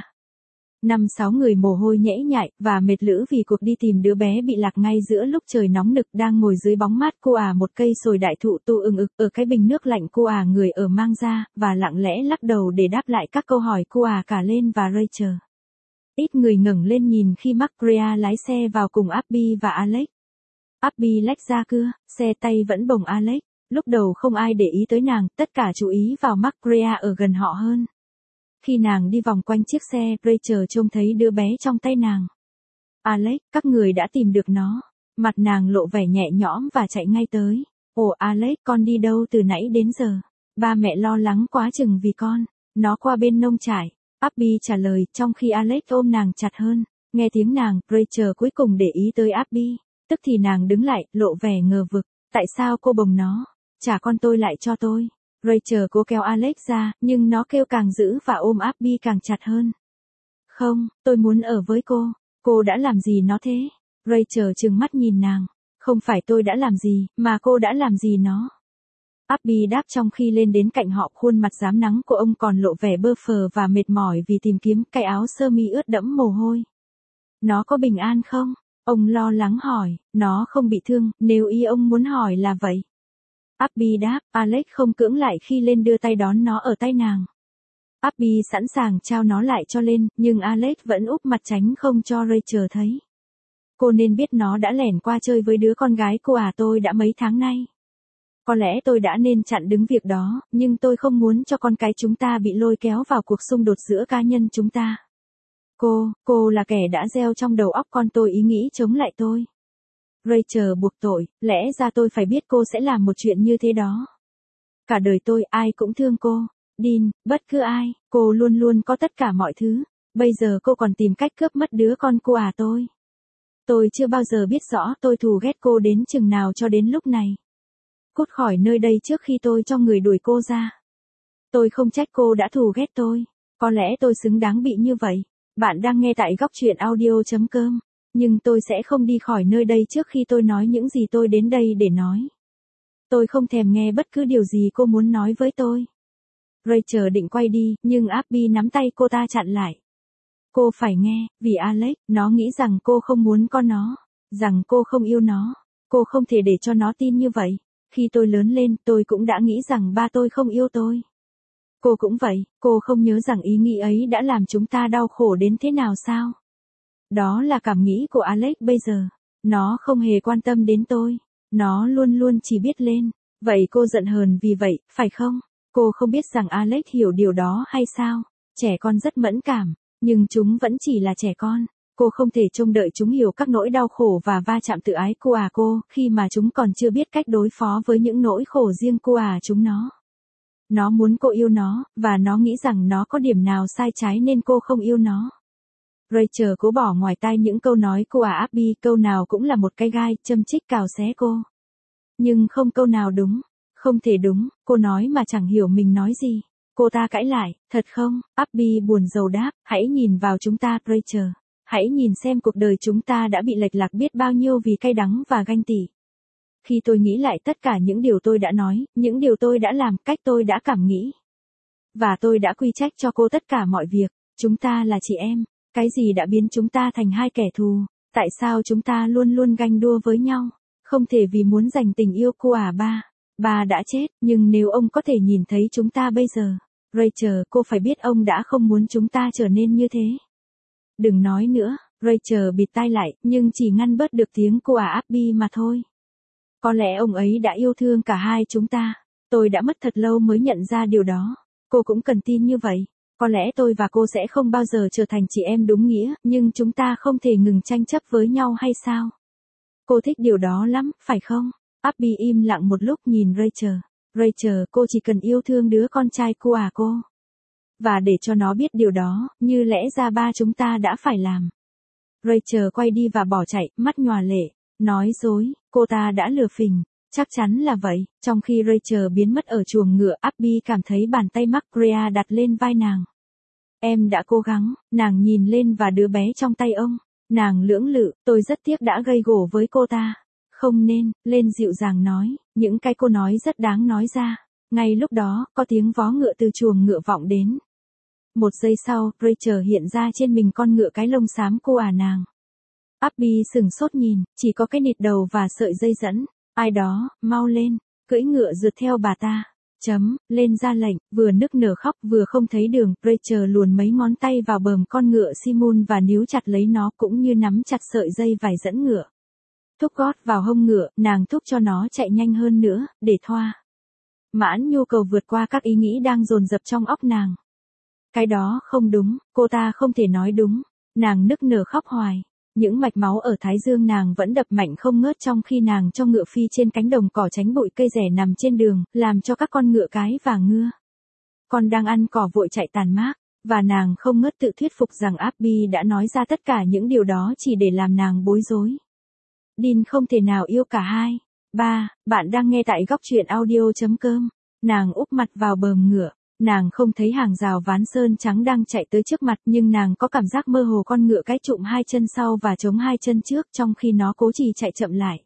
5-6 người mồ hôi nhễ nhại, và mệt lử vì cuộc đi tìm đứa bé bị lạc ngay giữa lúc trời nóng nực đang ngồi dưới bóng mát một cây sồi đại thụ tu ưng ực ở cái bình nước lạnh người ở mang ra, và lặng lẽ lắc đầu để đáp lại các câu hỏi cả lên và Rachel. Ít người ngẩng lên nhìn khi Margaret lái xe vào cùng Abby và Alex. Abby lách ra cưa, xe tay vẫn bồng Alex. Lúc đầu không ai để ý tới nàng, tất cả chú ý vào Margaret ở gần họ hơn. Khi nàng đi vòng quanh chiếc xe, Rachel trông thấy đứa bé trong tay nàng. Alex, các người đã tìm được nó. Mặt nàng lộ vẻ nhẹ nhõm và chạy ngay tới. Ồ Alex, con đi đâu từ nãy đến giờ? Ba mẹ lo lắng quá chừng vì con. Nó qua bên nông trại. Abby trả lời, trong khi Alex ôm nàng chặt hơn. Nghe tiếng nàng, Rachel cuối cùng để ý tới Abby. Tức thì nàng đứng lại, lộ vẻ ngờ vực. Tại sao cô bồng nó? Trả con tôi lại cho tôi. Rachel cố kéo Alex ra, nhưng nó kêu càng dữ và ôm Abby càng chặt hơn. Không, tôi muốn ở với cô. Cô đã làm gì nó thế? Rachel trừng mắt nhìn nàng. Không phải tôi đã làm gì, mà cô đã làm gì nó. Abby đáp trong khi lên đến cạnh họ, khuôn mặt rám nắng của ông còn lộ vẻ bơ phờ và mệt mỏi vì tìm kiếm cái áo sơ mi ướt đẫm mồ hôi. Nó có bình an không? Ông lo lắng hỏi. Nó không bị thương, nếu ý ông muốn hỏi là vậy. Abby đáp, Alex không cưỡng lại khi lên đưa tay đón nó ở tay nàng. Abby sẵn sàng trao nó lại cho lên, nhưng Alex vẫn úp mặt tránh không cho Rachel thấy. Cô nên biết nó đã lẻn qua chơi với đứa con gái tôi đã mấy tháng nay. Có lẽ tôi đã nên chặn đứng việc đó, nhưng tôi không muốn cho con cái chúng ta bị lôi kéo vào cuộc xung đột giữa cá nhân chúng ta. Cô là kẻ đã gieo trong đầu óc con tôi ý nghĩ chống lại tôi. Rachel buộc tội, lẽ ra tôi phải biết cô sẽ làm một chuyện như thế đó. Cả đời tôi, ai cũng thương cô. Dean, bất cứ ai, cô luôn luôn có tất cả mọi thứ. Bây giờ cô còn tìm cách cướp mất đứa con tôi. Tôi chưa bao giờ biết rõ tôi thù ghét cô đến chừng nào cho đến lúc này. Cút khỏi nơi đây trước khi tôi cho người đuổi cô ra. Tôi không trách cô đã thù ghét tôi. Có lẽ tôi xứng đáng bị như vậy. Bạn đang nghe tại góc truyện audio.com. Nhưng tôi sẽ không đi khỏi nơi đây trước khi tôi nói những gì tôi đến đây để nói. Tôi không thèm nghe bất cứ điều gì cô muốn nói với tôi. Rachel định quay đi, nhưng Abby nắm tay cô ta chặn lại. Cô phải nghe, vì Alex, nó nghĩ rằng cô không muốn con nó, rằng cô không yêu nó. Cô không thể để cho nó tin như vậy. Khi tôi lớn lên, tôi cũng đã nghĩ rằng ba tôi không yêu tôi. Cô cũng vậy, cô không nhớ rằng ý nghĩ ấy đã làm chúng ta đau khổ đến thế nào sao? Đó là cảm nghĩ của Alex bây giờ. Nó không hề quan tâm đến tôi. Nó luôn luôn chỉ biết lên. Vậy cô giận hờn vì vậy, phải không? Cô không biết rằng Alex hiểu điều đó hay sao? Trẻ con rất mẫn cảm, nhưng chúng vẫn chỉ là trẻ con. Cô không thể trông đợi chúng hiểu các nỗi đau khổ và va chạm tự ái cô, khi mà chúng còn chưa biết cách đối phó với những nỗi khổ riêng chúng nó. Nó muốn cô yêu nó, và nó nghĩ rằng nó có điểm nào sai trái nên cô không yêu nó. Rachel cố bỏ ngoài tai những câu nói của Abby, câu nào cũng là một cái gai, châm chích cào xé cô. Nhưng không câu nào đúng. Không thể đúng, cô nói mà chẳng hiểu mình nói gì. Cô ta cãi lại, thật không? Abby buồn rầu đáp, hãy nhìn vào chúng ta, Rachel. Hãy nhìn xem cuộc đời chúng ta đã bị lệch lạc biết bao nhiêu vì cay đắng và ganh tị. Khi tôi nghĩ lại tất cả những điều tôi đã nói, những điều tôi đã làm, cách tôi đã cảm nghĩ. Và tôi đã quy trách cho cô tất cả mọi việc. Chúng ta là chị em. Cái gì đã biến chúng ta thành hai kẻ thù? Tại sao chúng ta luôn luôn ganh đua với nhau? Không thể vì muốn giành tình yêu cô à ba. Ba đã chết, nhưng nếu ông có thể nhìn thấy chúng ta bây giờ, Rachel, cô phải biết ông đã không muốn chúng ta trở nên như thế. Đừng nói nữa, Rachel bịt tai lại, nhưng chỉ ngăn bớt được tiếng cô Abby mà thôi. Có lẽ ông ấy đã yêu thương cả hai chúng ta. Tôi đã mất thật lâu mới nhận ra điều đó. Cô cũng cần tin như vậy. Có lẽ tôi và cô sẽ không bao giờ trở thành chị em đúng nghĩa, nhưng chúng ta không thể ngừng tranh chấp với nhau hay sao? Cô thích điều đó lắm, phải không? Abby im lặng một lúc nhìn Rachel. Rachel, cô chỉ cần yêu thương đứa con trai cô à cô. Và để cho nó biết điều đó, như lẽ ra ba chúng ta đã phải làm. Rachel quay đi và bỏ chạy, mắt nhòa lệ. Nói dối, cô ta đã lừa phỉnh. Chắc chắn là vậy. Trong khi Rachel biến mất ở chuồng ngựa, Abby cảm thấy bàn tay Macrea đặt lên vai nàng. Em đã cố gắng, nàng nhìn lên và đứa bé trong tay ông. Nàng lưỡng lự, tôi rất tiếc đã gây gổ với cô ta. Không nên, lên dịu dàng nói, những cái cô nói rất đáng nói ra. Ngay lúc đó, có tiếng vó ngựa từ chuồng ngựa vọng đến. Một giây sau, Rachel hiện ra trên mình con ngựa cái lông xám cô à nàng. Abby sừng sốt nhìn, chỉ có cái nịt đầu và sợi dây dẫn. Ai đó, mau lên, cưỡi ngựa rượt theo bà ta. Lên ra lệnh, vừa nức nở khóc vừa không thấy đường, Rachel luồn mấy ngón tay vào bờm con ngựa Simon và níu chặt lấy nó cũng như nắm chặt sợi dây vải dẫn ngựa. Thúc gót vào hông ngựa, nàng thúc cho nó chạy nhanh hơn nữa, để thoa mãn nhu cầu vượt qua các ý nghĩ đang dồn dập trong óc nàng. Cái đó không đúng, cô ta không thể nói đúng. Nàng nức nở khóc hoài. Những mạch máu ở thái dương nàng vẫn đập mạnh không ngớt trong khi nàng cho ngựa phi trên cánh đồng cỏ tránh bụi cây rẻ nằm trên đường, làm cho các con ngựa cái và ngựa con đang ăn cỏ vội chạy tàn mác, và nàng không ngớt tự thuyết phục rằng Abby đã nói ra tất cả những điều đó chỉ để làm nàng bối rối. Dean không thể nào yêu cả hai. Bạn đang nghe tại góc truyện audio.com. Nàng úp mặt vào bờm ngựa. Nàng không thấy hàng rào ván sơn trắng đang chạy tới trước mặt, nhưng nàng có cảm giác mơ hồ con ngựa cái trụm hai chân sau và chống hai chân trước trong khi nó cố chỉ chạy chậm lại.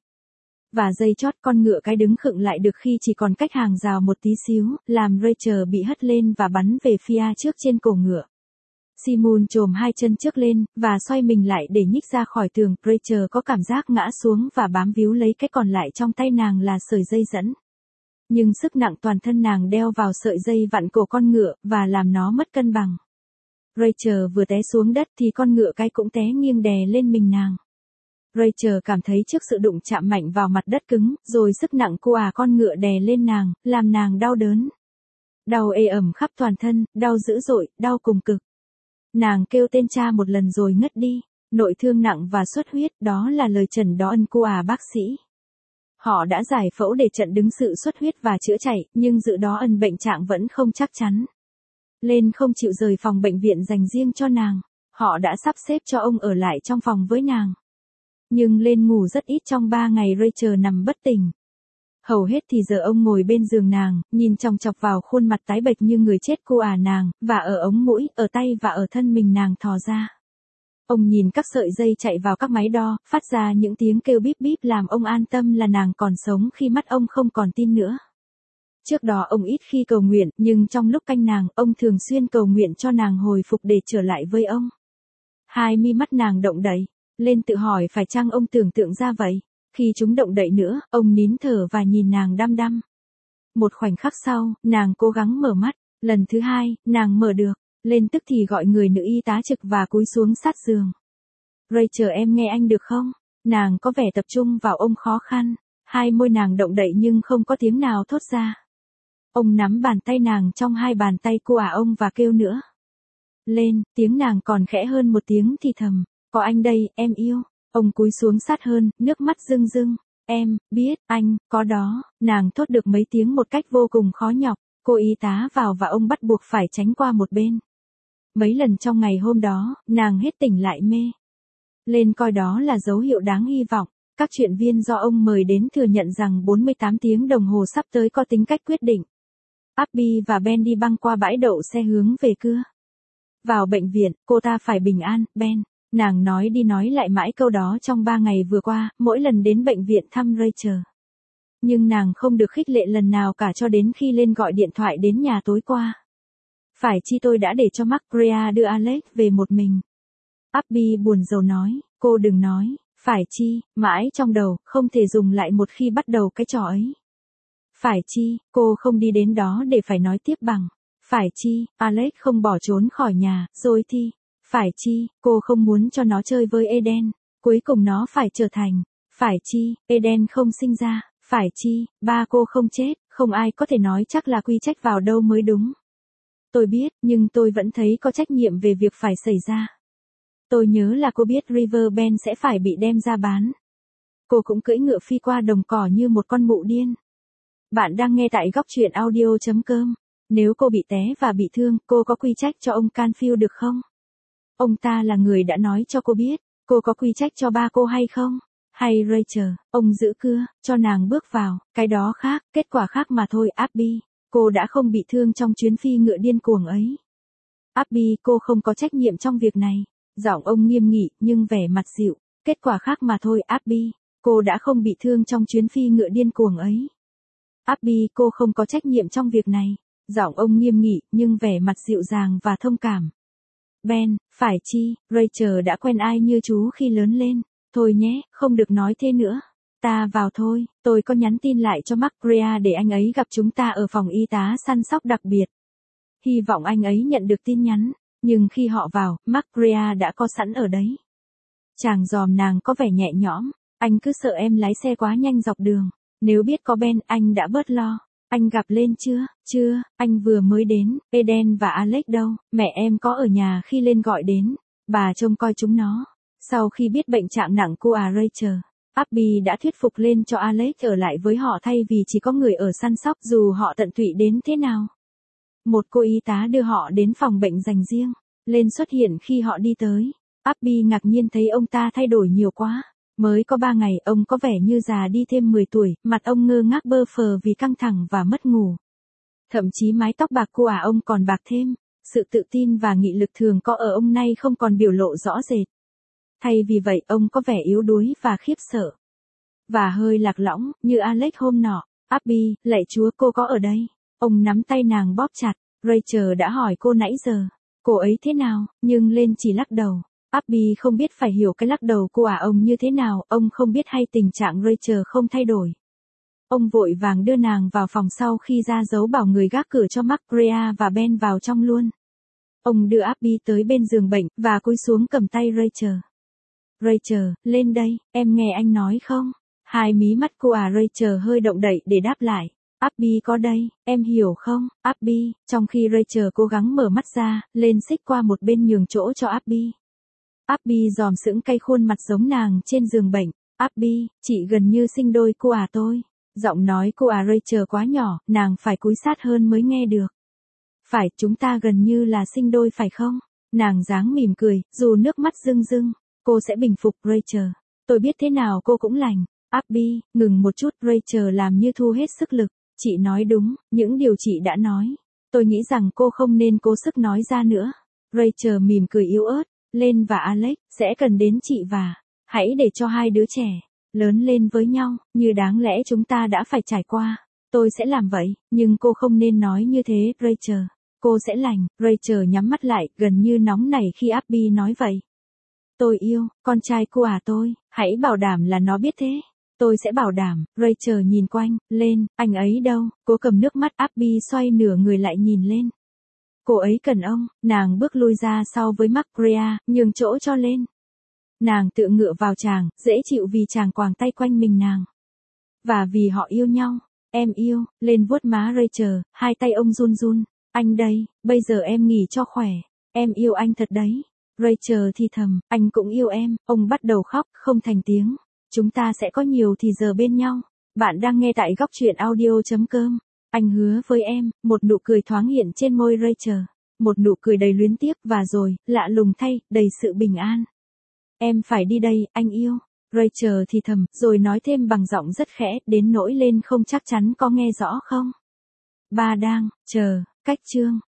Và giây chót con ngựa cái đứng khựng lại được khi chỉ còn cách hàng rào một tí xíu, làm Rachel bị hất lên và bắn về phía trước trên cổ ngựa. Simon chồm hai chân trước lên, và xoay mình lại để nhích ra khỏi tường. Rachel có cảm giác ngã xuống và bám víu lấy cái còn lại trong tay nàng là sợi dây dẫn. Nhưng sức nặng toàn thân nàng đeo vào sợi dây vặn cổ con ngựa, và làm nó mất cân bằng. Rachel vừa té xuống đất thì con ngựa cái cũng té nghiêng đè lên mình nàng. Rachel cảm thấy trước sự đụng chạm mạnh vào mặt đất cứng, rồi sức nặng của con ngựa đè lên nàng, làm nàng đau đớn. Đau ê ẩm khắp toàn thân, đau dữ dội, đau cùng cực. Nàng kêu tên cha một lần rồi ngất đi. Nội thương nặng và xuất huyết, đó là lời chẩn đoán của bác sĩ. Họ đã giải phẫu để chặn đứng sự xuất huyết và chữa chạy, nhưng dự đó bệnh trạng vẫn không chắc chắn. Lên không chịu rời phòng bệnh viện dành riêng cho nàng. Họ đã sắp xếp cho ông ở lại trong phòng với nàng. Nhưng Lên ngủ rất ít trong 3 ngày Rachel nằm bất tỉnh. Hầu hết thì giờ ông ngồi bên giường nàng, nhìn chòng chọc vào khuôn mặt tái bệch như người chết cô nàng, và ở ống mũi, ở tay và ở thân mình nàng thò ra. Ông nhìn các sợi dây chạy vào các máy đo, phát ra những tiếng kêu bíp bíp làm ông an tâm là nàng còn sống khi mắt ông không còn tin nữa. Trước đó ông ít khi cầu nguyện, nhưng trong lúc canh nàng, ông thường xuyên cầu nguyện cho nàng hồi phục để trở lại với ông. Hai mi mắt nàng động đậy, Lên tự hỏi phải chăng ông tưởng tượng ra vậy. Khi chúng động đậy nữa, ông nín thở và nhìn nàng đăm đăm. Một khoảnh khắc sau, nàng cố gắng mở mắt. Lần thứ hai, nàng mở được. Lên tức thì gọi người nữ y tá trực và cúi xuống sát giường. Rachel, em nghe anh được không? Nàng có vẻ tập trung vào ông khó khăn. Hai môi nàng động đậy nhưng không có tiếng nào thốt ra. Ông nắm bàn tay nàng trong hai bàn tay của ông và kêu nữa. Lên, tiếng nàng còn khẽ hơn một tiếng thì thầm. Có anh đây, em yêu. Ông cúi xuống sát hơn, nước mắt rưng rưng. Em, biết, anh, có đó. Nàng thốt được mấy tiếng một cách vô cùng khó nhọc. Cô y tá vào và ông bắt buộc phải tránh qua một bên. Mấy lần trong ngày hôm đó, nàng hết tỉnh lại mê. Lên coi đó là dấu hiệu đáng hy vọng. Các chuyện viên do ông mời đến thừa nhận rằng 48 tiếng đồng hồ sắp tới có tính cách quyết định. Abby và Ben đi băng qua bãi đậu xe hướng về cưa. Vào bệnh viện, cô ta phải bình an, Ben. Nàng nói đi nói lại mãi câu đó trong 3 ngày vừa qua, mỗi lần đến bệnh viện thăm Rachel. Nhưng nàng không được khích lệ lần nào cả cho đến khi lên gọi điện thoại đến nhà tối qua. Phải chi tôi đã để cho Maria đưa Alex về một mình. Abby buồn rầu nói, cô đừng nói, phải chi, mãi trong đầu, không thể dùng lại một khi bắt đầu cái trò ấy. Phải chi, cô không đi đến đó để phải nói tiếp bằng. Phải chi, Alex không bỏ trốn khỏi nhà, rồi thì. Phải chi, cô không muốn cho nó chơi với Eden. Cuối cùng nó phải trở thành. Phải chi, Eden không sinh ra. Phải chi, ba cô không chết, không ai có thể nói chắc là quy trách vào đâu mới đúng. Tôi biết, nhưng tôi vẫn thấy có trách nhiệm về việc phải xảy ra. Tôi nhớ là cô biết River Bend sẽ phải bị đem ra bán. Cô cũng cưỡi ngựa phi qua đồng cỏ như một con mụ điên. Bạn đang nghe tại góc truyện audio.com. Nếu cô bị té và bị thương, cô có quy trách cho ông Canfield được không? Ông ta là người đã nói cho cô biết, cô có quy trách cho ba cô hay không? Hay Rachel, ông giữ cưa, cho nàng bước vào, cái đó khác, kết quả khác mà thôi. Abby, cô đã không bị thương trong chuyến phi ngựa điên cuồng ấy. Abby, cô không có trách nhiệm trong việc này. Giọng ông nghiêm nghị, nhưng vẻ mặt dịu, kết quả khác mà thôi. Abby, cô đã không bị thương trong chuyến phi ngựa điên cuồng ấy. Abby, cô không có trách nhiệm trong việc này. Giọng ông nghiêm nghị, nhưng vẻ mặt dịu dàng và thông cảm. Ben, phải chi, Rachel đã quen ai như chú khi lớn lên. Thôi nhé, không được nói thế nữa. Ta vào thôi, tôi có nhắn tin lại cho Maria để anh ấy gặp chúng ta ở phòng y tá săn sóc đặc biệt. Hy vọng anh ấy nhận được tin nhắn, nhưng khi họ vào, Maria đã có sẵn ở đấy. Chàng dòm nàng có vẻ nhẹ nhõm, anh cứ sợ em lái xe quá nhanh dọc đường. Nếu biết có Ben, anh đã bớt lo. Anh gặp lên chưa? Chưa, anh vừa mới đến. Eden và Alex đâu? Mẹ em có ở nhà khi lên gọi đến. Bà trông coi chúng nó. Sau khi biết bệnh trạng nặng của Rachel, Abby đã thuyết phục lên cho Alex ở lại với họ thay vì chỉ có người ở săn sóc dù họ tận tụy đến thế nào. Một cô y tá đưa họ đến phòng bệnh dành riêng. Lên xuất hiện khi họ đi tới. Abby ngạc nhiên thấy ông ta thay đổi nhiều quá. Mới có 3 ngày ông có vẻ như già đi thêm 10 tuổi, mặt ông ngơ ngác bơ phờ vì căng thẳng và mất ngủ. Thậm chí mái tóc bạc của ông còn bạc thêm. Sự tự tin và nghị lực thường có ở ông nay không còn biểu lộ rõ rệt. Thay vì vậy ông có vẻ yếu đuối và khiếp sợ. Và hơi lạc lõng, như Alex hôm nọ. Abby, lạy Chúa, cô có ở đây. Ông nắm tay nàng bóp chặt. Rachel đã hỏi cô nãy giờ. Cô ấy thế nào, nhưng lên chỉ lắc đầu. Abby không biết phải hiểu cái lắc đầu của ông như thế nào, ông không biết hay tình trạng Rachel không thay đổi. Ông vội vàng đưa nàng vào phòng sau khi ra dấu bảo người gác cửa cho Maria và Ben vào trong luôn. Ông đưa Abby tới bên giường bệnh, và cúi xuống cầm tay Rachel. Rachel, lên đây, em nghe anh nói không? Hai mí mắt của Rachel hơi động đậy để đáp lại. Abby có đây, em hiểu không, Abby, trong khi Rachel cố gắng mở mắt ra, lên xích qua một bên nhường chỗ cho Abby. Abby dòm sững cay khuôn mặt giống nàng trên giường bệnh. Abby, chị gần như sinh đôi của tôi. Giọng nói của Rachel quá nhỏ, nàng phải cúi sát hơn mới nghe được. Phải, chúng ta gần như là sinh đôi phải không? Nàng dáng mỉm cười, dù nước mắt rưng rưng. Cô sẽ bình phục Rachel. Tôi biết thế nào cô cũng lành. Abby, ngừng một chút, Rachel làm như thu hết sức lực. Chị nói đúng, những điều chị đã nói. Tôi nghĩ rằng cô không nên cố sức nói ra nữa. Rachel mỉm cười yếu ớt. Lên và Alex sẽ cần đến chị và hãy để cho hai đứa trẻ lớn lên với nhau, như đáng lẽ chúng ta đã phải trải qua. Tôi sẽ làm vậy, nhưng cô không nên nói như thế, Rachel. Cô sẽ lành. Rachel nhắm mắt lại, gần như nóng nảy khi Abby nói vậy. Tôi yêu con trai của tôi, hãy bảo đảm là nó biết thế. Tôi sẽ bảo đảm. Rachel nhìn quanh, lên, anh ấy đâu? Cô cầm nước mắt. Abby xoay nửa người lại nhìn lên. Cô ấy cần ông, nàng bước lui ra sau với Maria, nhường chỗ cho lên. Nàng tựa ngựa vào chàng, dễ chịu vì chàng quàng tay quanh mình nàng. Và vì họ yêu nhau, em yêu, lên vuốt má Rachel, hai tay ông run run. Anh đây, bây giờ em nghỉ cho khỏe, em yêu anh thật đấy. Rachel thì thầm, anh cũng yêu em, ông bắt đầu khóc, không thành tiếng. Chúng ta sẽ có nhiều thì giờ bên nhau. Bạn đang nghe tại góc truyện audio.com. Anh hứa với em, một nụ cười thoáng hiện trên môi Rachel. một nụ cười đầy luyến tiếc và rồi, lạ lùng thay, đầy sự bình an. Em phải đi đây, anh yêu. Rachel thì thầm, rồi nói thêm bằng giọng rất khẽ, đến nỗi lên không chắc chắn có nghe rõ không. Ba đang, chờ, cách chương.